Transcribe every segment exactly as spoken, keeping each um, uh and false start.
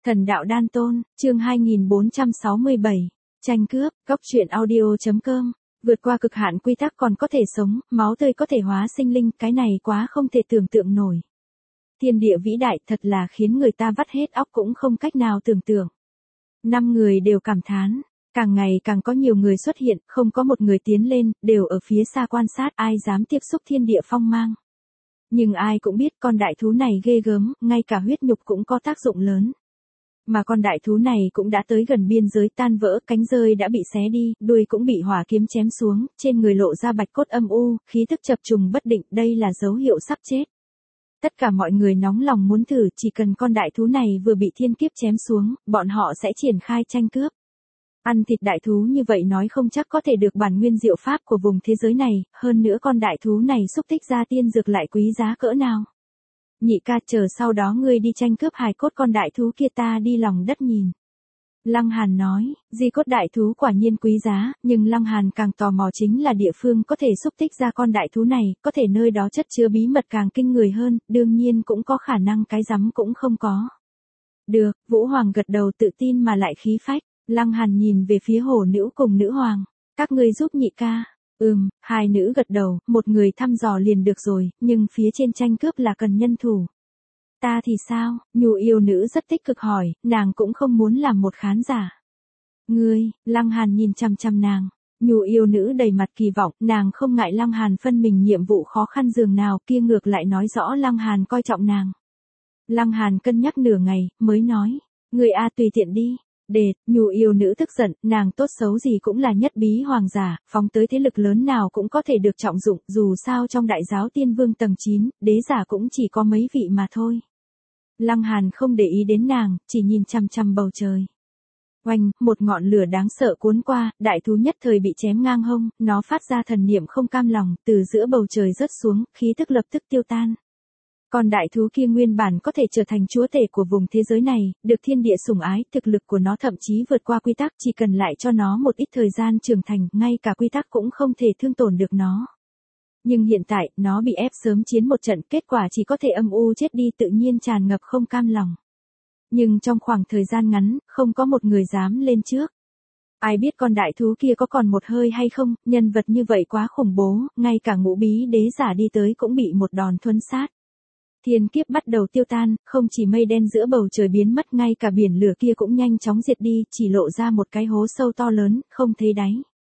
Thần đạo đan tôn, chương hai nghìn bốn trăm sáu mươi bảy, tranh cướp, góc truyện audio.com, vượt qua cực hạn quy tắc còn có thể sống, máu tươi có thể hóa sinh linh, cái này quá không thể tưởng tượng nổi. Thiên địa vĩ đại thật là khiến người ta vắt hết óc cũng không cách nào tưởng tượng. Năm người đều cảm thán, càng ngày càng có nhiều người xuất hiện, không có một người tiến lên, đều ở phía xa quan sát, ai dám tiếp xúc thiên địa phong mang. Nhưng ai cũng biết con đại thú này ghê gớm, ngay cả huyết nhục cũng có tác dụng lớn. Mà con đại thú này cũng đã tới gần biên giới tan vỡ, cánh rơi đã bị xé đi, đuôi cũng bị hỏa kiếm chém xuống, trên người lộ ra bạch cốt âm u, khí tức chập trùng bất định, đây là dấu hiệu sắp chết. Tất cả mọi người nóng lòng muốn thử, chỉ cần con đại thú này vừa bị thiên kiếp chém xuống, bọn họ sẽ triển khai tranh cướp. Ăn thịt đại thú như vậy nói không chắc có thể được bản nguyên diệu pháp của vùng thế giới này, hơn nữa con đại thú này xúc tích ra tiên dược lại quý giá cỡ nào. Nhị ca, chờ sau đó ngươi đi tranh cướp hài cốt con đại thú kia, ta đi lòng đất nhìn. Lăng Hàn nói, di cốt đại thú quả nhiên quý giá, nhưng Lăng Hàn càng tò mò chính là địa phương có thể xúc tích ra con đại thú này, có thể nơi đó chất chứa bí mật càng kinh người hơn, đương nhiên cũng có khả năng cái rắm cũng không có. Được, Vũ Hoàng gật đầu tự tin mà lại khí phách. Lăng Hàn nhìn về phía hổ nữ cùng nữ hoàng, các ngươi giúp nhị ca. Ừm, hai nữ gật đầu, một người thăm dò liền được rồi, nhưng phía trên tranh cướp là cần nhân thủ. Ta thì sao? Nhu yêu nữ rất tích cực hỏi, nàng cũng không muốn làm một khán giả. Ngươi, Lăng Hàn nhìn chăm chăm nàng. Nhu yêu nữ đầy mặt kỳ vọng, nàng không ngại Lăng Hàn phân mình nhiệm vụ khó khăn dường nào, kia ngược lại nói rõ Lăng Hàn coi trọng nàng. Lăng Hàn cân nhắc nửa ngày, mới nói, ngươi a tùy tiện đi. Đệt, Nhu yêu nữ tức giận, nàng tốt xấu gì cũng là nhất bí hoàng giả, phóng tới thế lực lớn nào cũng có thể được trọng dụng, dù sao trong đại giáo tiên vương tầng chín, đế giả cũng chỉ có mấy vị mà thôi. Lăng Hàn không để ý đến nàng, chỉ nhìn chăm chăm bầu trời. Oanh, một ngọn lửa đáng sợ cuốn qua, đại thú nhất thời bị chém ngang hông, nó phát ra thần niệm không cam lòng, từ giữa bầu trời rớt xuống, khí tức lập tức tiêu tan. Còn đại thú kia nguyên bản có thể trở thành chúa tể của vùng thế giới này, được thiên địa sủng ái, thực lực của nó thậm chí vượt qua quy tắc, chỉ cần lại cho nó một ít thời gian trưởng thành, ngay cả quy tắc cũng không thể thương tổn được nó. Nhưng hiện tại, nó bị ép sớm chiến một trận, kết quả chỉ có thể âm u chết đi, tự nhiên tràn ngập không cam lòng. Nhưng trong khoảng thời gian ngắn, không có một người dám lên trước. Ai biết con đại thú kia có còn một hơi hay không, nhân vật như vậy quá khủng bố, ngay cả ngũ bí đế giả đi tới cũng bị một đòn thuấn sát. Thiên kiếp bắt đầu tiêu tan, không chỉ mây đen giữa bầu trời biến mất, ngay cả biển lửa kia cũng nhanh chóng diệt đi, chỉ lộ ra một cái hố sâu to lớn, không thấy đáy.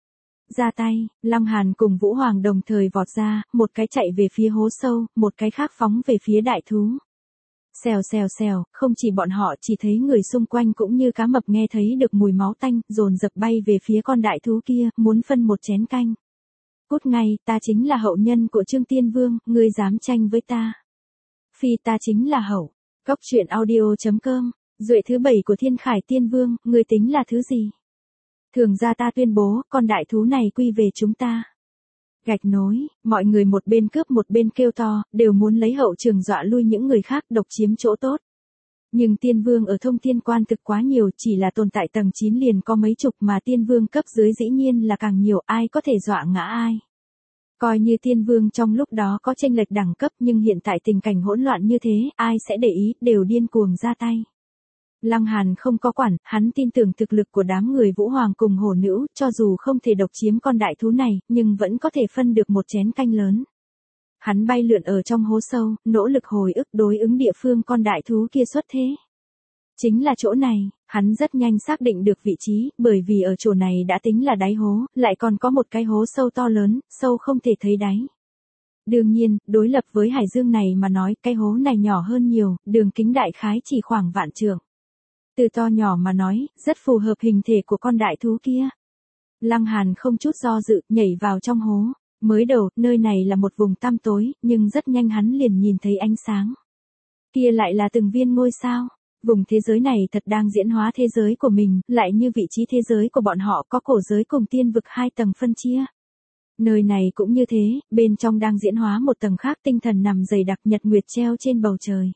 Ra tay, Lăng Hàn cùng Vũ Hoàng đồng thời vọt ra, một cái chạy về phía hố sâu, một cái khác phóng về phía đại thú. Xèo xèo xèo, không chỉ bọn họ, chỉ thấy người xung quanh cũng như cá mập nghe thấy được mùi máu tanh, dồn dập bay về phía con đại thú kia, muốn phân một chén canh. Cút ngay, ta chính là hậu nhân của Trương Tiên Vương, ngươi dám tranh với ta. Phi, ta chính là hậu. Góc truyện audio.com, duệ thứ bảy của Thiên Khải Tiên Vương, ngươi tính là thứ gì? Thường ra ta tuyên bố, con đại thú này quy về chúng ta. Gạch nối, mọi người một bên cướp một bên kêu to, đều muốn lấy hậu trường dọa lui những người khác, độc chiếm chỗ tốt. Nhưng tiên vương ở thông thiên quan thực quá nhiều, chỉ là tồn tại tầng chín liền có mấy chục, mà tiên vương cấp dưới dĩ nhiên là càng nhiều, ai có thể dọa ngã ai. Coi như tiên vương trong lúc đó có chênh lệch đẳng cấp, nhưng hiện tại tình cảnh hỗn loạn như thế, ai sẽ để ý, đều điên cuồng ra tay. Lăng Hàn không có quản, hắn tin tưởng thực lực của đám người Vũ Hoàng cùng hổ nữ, cho dù không thể độc chiếm con đại thú này, nhưng vẫn có thể phân được một chén canh lớn. Hắn bay lượn ở trong hố sâu, nỗ lực hồi ức đối ứng địa phương con đại thú kia xuất thế. Chính là chỗ này, hắn rất nhanh xác định được vị trí, bởi vì ở chỗ này đã tính là đáy hố, lại còn có một cái hố sâu to lớn, sâu không thể thấy đáy. Đương nhiên, đối lập với hải dương này mà nói, cái hố này nhỏ hơn nhiều, đường kính đại khái chỉ khoảng vạn trượng. Từ to nhỏ mà nói, rất phù hợp hình thể của con đại thú kia. Lăng Hàn không chút do dự, nhảy vào trong hố. Mới đầu, nơi này là một vùng tăm tối, nhưng rất nhanh hắn liền nhìn thấy ánh sáng. Kia lại là từng viên ngôi sao. Vùng thế giới này thật đang diễn hóa thế giới của mình, lại như vị trí thế giới của bọn họ có cổ giới cùng tiên vực hai tầng phân chia. Nơi này cũng như thế, bên trong đang diễn hóa một tầng khác, tinh thần nằm dày đặc, nhật nguyệt treo trên bầu trời.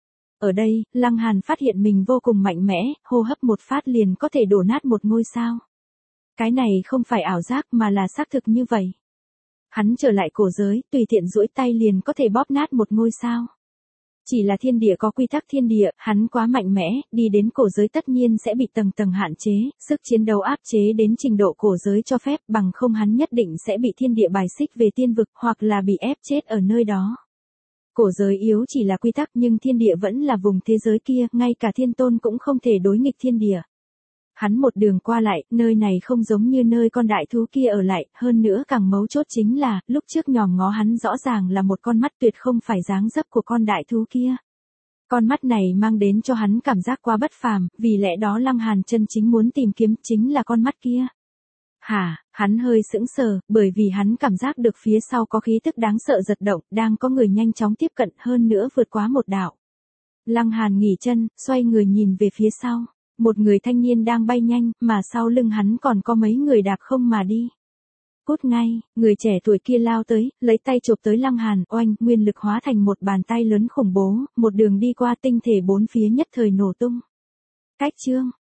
Ở đây, Lăng Hàn phát hiện mình vô cùng mạnh mẽ, hô hấp một phát liền có thể đổ nát một ngôi sao. Cái này không phải ảo giác mà là xác thực như vậy. Hắn trở lại cổ giới, tùy tiện duỗi tay liền có thể bóp nát một ngôi sao. Chỉ là thiên địa có quy tắc thiên địa, hắn quá mạnh mẽ, đi đến cổ giới tất nhiên sẽ bị tầng tầng hạn chế, sức chiến đấu áp chế đến trình độ cổ giới cho phép, bằng không hắn nhất định sẽ bị thiên địa bài xích về tiên vực, hoặc là bị ép chết ở nơi đó. Cổ giới yếu chỉ là quy tắc nhưng thiên địa vẫn là vùng thế giới kia, ngay cả thiên tôn cũng không thể đối nghịch thiên địa. Hắn một đường qua lại, nơi này không giống như nơi con đại thú kia ở lại, hơn nữa càng mấu chốt chính là, lúc trước nhòm ngó hắn rõ ràng là một con mắt tuyệt không phải dáng dấp của con đại thú kia. Con mắt này mang đến cho hắn cảm giác quá bất phàm, vì lẽ đó Lăng Hàn chân chính muốn tìm kiếm chính là con mắt kia. Hả, hắn hơi sững sờ, bởi vì hắn cảm giác được phía sau có khí tức đáng sợ giật động, đang có người nhanh chóng tiếp cận hơn nữa vượt quá một đạo. Lăng Hàn nghỉ chân, xoay người nhìn về phía sau. Một người thanh niên đang bay nhanh, mà sau lưng hắn còn có mấy người đạp không mà đi. Cút ngay, người trẻ tuổi kia lao tới, lấy tay chộp tới Lăng Hàn, oanh, nguyên lực hóa thành một bàn tay lớn khủng bố, một đường đi qua tinh thể bốn phía nhất thời nổ tung. Cách chương,